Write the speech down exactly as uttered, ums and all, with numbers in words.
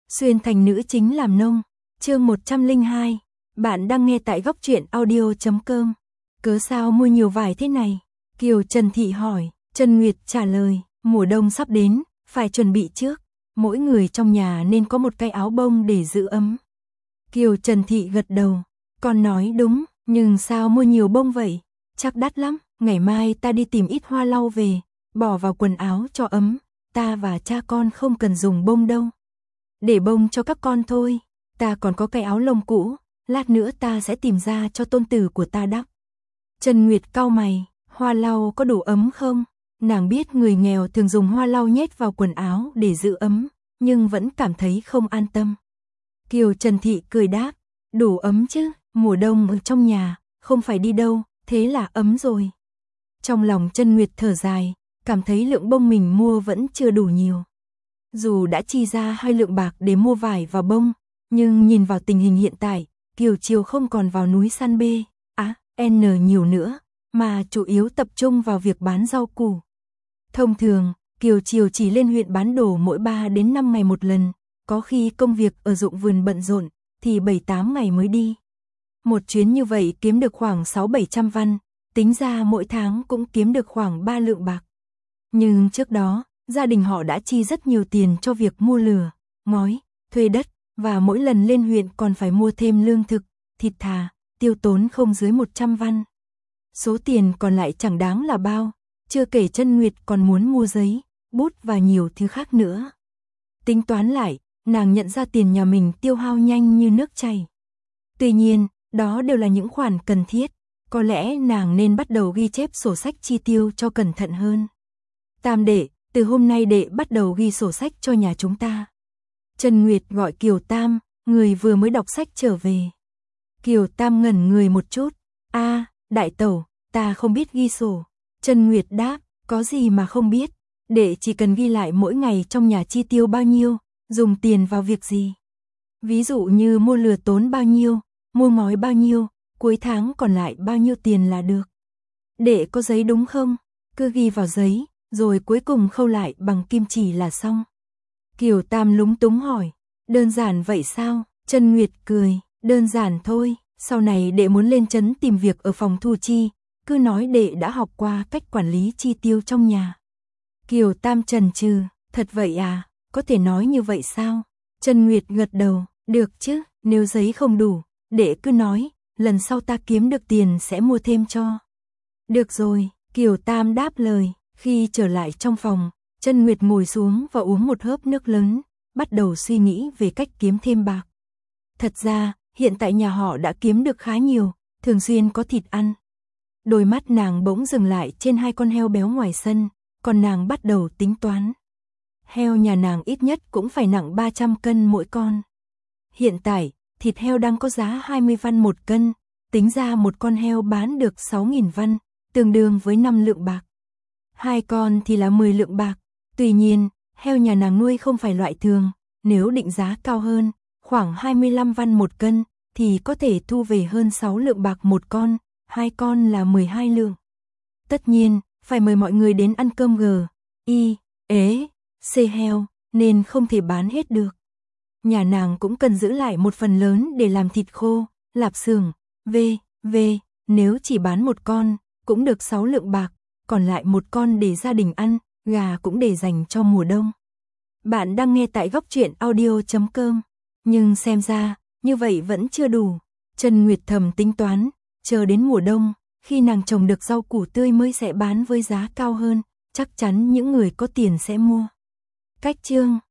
Xuyên thành nữ chính làm nông. Chương một trăm lẻ hai. Bạn đang nghe tại góc truyện audio chấm com. Cớ sao mua nhiều vải thế này? Kiều Trần Thị hỏi. Trần Nguyệt trả lời, mùa đông sắp đến, phải chuẩn bị trước. Mỗi người trong nhà nên có một cái áo bông để giữ ấm. Kiều Trần Thị gật đầu. Con nói đúng, nhưng sao mua nhiều bông vậy? Chắc đắt lắm, ngày mai ta đi tìm ít hoa lau về, bỏ vào quần áo cho ấm. Ta và cha con không cần dùng bông đâu. Để bông cho các con thôi, ta còn có cái áo lông cũ, lát nữa ta sẽ tìm ra cho tôn tử của ta đắp. Trần Nguyệt cau mày, hoa lau có đủ ấm không? Nàng biết người nghèo thường dùng hoa lau nhét vào quần áo để giữ ấm, nhưng vẫn cảm thấy không an tâm. Kiều Trần Thị cười đáp, đủ ấm chứ, mùa đông ở trong nhà, không phải đi đâu, thế là ấm rồi. Trong lòng Trần Nguyệt thở dài, cảm thấy lượng bông mình mua vẫn chưa đủ nhiều. Dù đã chi ra hai lượng bạc để mua vải và bông, nhưng nhìn vào tình hình hiện tại, Kiều Chiều không còn vào núi săn B, á, N nhiều nữa, mà chủ yếu tập trung vào việc bán rau củ. Thông thường, Kiều Chiều chỉ lên huyện bán đồ mỗi ba đến năm ngày một lần, có khi công việc ở ruộng vườn bận rộn, thì bảy tám ngày mới đi. Một chuyến như vậy kiếm được khoảng sáu bảy trăm văn, tính ra mỗi tháng cũng kiếm được khoảng ba lượng bạc. Nhưng trước đó, gia đình họ đã chi rất nhiều tiền cho việc mua lửa, ngói, thuê đất, và mỗi lần lên huyện còn phải mua thêm lương thực, thịt thà, tiêu tốn không dưới một trăm văn. Số tiền còn lại chẳng đáng là bao, chưa kể Trân Nguyệt còn muốn mua giấy, bút và nhiều thứ khác nữa. Tính toán lại, nàng nhận ra tiền nhà mình tiêu hao nhanh như nước chảy. Tuy nhiên, đó đều là những khoản cần thiết, có lẽ nàng nên bắt đầu ghi chép sổ sách chi tiêu cho cẩn thận hơn. Tam đệ, từ hôm nay đệ bắt đầu ghi sổ sách cho nhà chúng ta. Trần Nguyệt gọi Kiều Tam, người vừa mới đọc sách trở về. Kiều Tam ngẩn người một chút. A, đại tẩu, ta không biết ghi sổ. Trần Nguyệt đáp, có gì mà không biết. Đệ chỉ cần ghi lại mỗi ngày trong nhà chi tiêu bao nhiêu, dùng tiền vào việc gì. Ví dụ như mua lửa tốn bao nhiêu, mua ngói bao nhiêu, cuối tháng còn lại bao nhiêu tiền là được. Đệ có giấy đúng không? Cứ ghi vào giấy, rồi cuối cùng khâu lại bằng kim chỉ là xong. Kiều Tam lúng túng hỏi, đơn giản vậy sao? Trần Nguyệt cười, đơn giản thôi, sau này đệ muốn lên trấn tìm việc ở phòng thu chi, cứ nói đệ đã học qua cách quản lý chi tiêu trong nhà. Kiều Tam chần chừ, thật vậy à, có thể nói như vậy sao? Trần Nguyệt gật đầu, được chứ, nếu giấy không đủ, đệ cứ nói, lần sau ta kiếm được tiền sẽ mua thêm cho. Được rồi, Kiều Tam đáp lời. Khi trở lại trong phòng, Trân Nguyệt ngồi xuống và uống một hớp nước lớn, bắt đầu suy nghĩ về cách kiếm thêm bạc. Thật ra, hiện tại nhà họ đã kiếm được khá nhiều, thường xuyên có thịt ăn. Đôi mắt nàng bỗng dừng lại trên hai con heo béo ngoài sân, còn nàng bắt đầu tính toán. Heo nhà nàng ít nhất cũng phải nặng ba trăm cân mỗi con. Hiện tại, thịt heo đang có giá hai mươi văn một cân, tính ra một con heo bán được sáu nghìn văn, tương đương với năm lượng bạc. Hai con thì là mười lượng bạc, tuy nhiên, heo nhà nàng nuôi không phải loại thường, nếu định giá cao hơn, khoảng hai mươi lăm văn một cân, thì có thể thu về hơn sáu lượng bạc một con, hai con là mười hai lượng. Tất nhiên, phải mời mọi người đến ăn cơm G, I, ế, C heo, nên không thể bán hết được. Nhà nàng cũng cần giữ lại một phần lớn để làm thịt khô, lạp xưởng, V, V, nếu chỉ bán một con, cũng được sáu lượng bạc. Còn lại một con để gia đình ăn, gà cũng để dành cho mùa đông. Bạn đang nghe tại góc truyện audio chấm com, nhưng xem ra, như vậy vẫn chưa đủ. Trần Nguyệt thầm tính toán, chờ đến mùa đông, khi nàng trồng được rau củ tươi mới sẽ bán với giá cao hơn, chắc chắn những người có tiền sẽ mua. Cách chương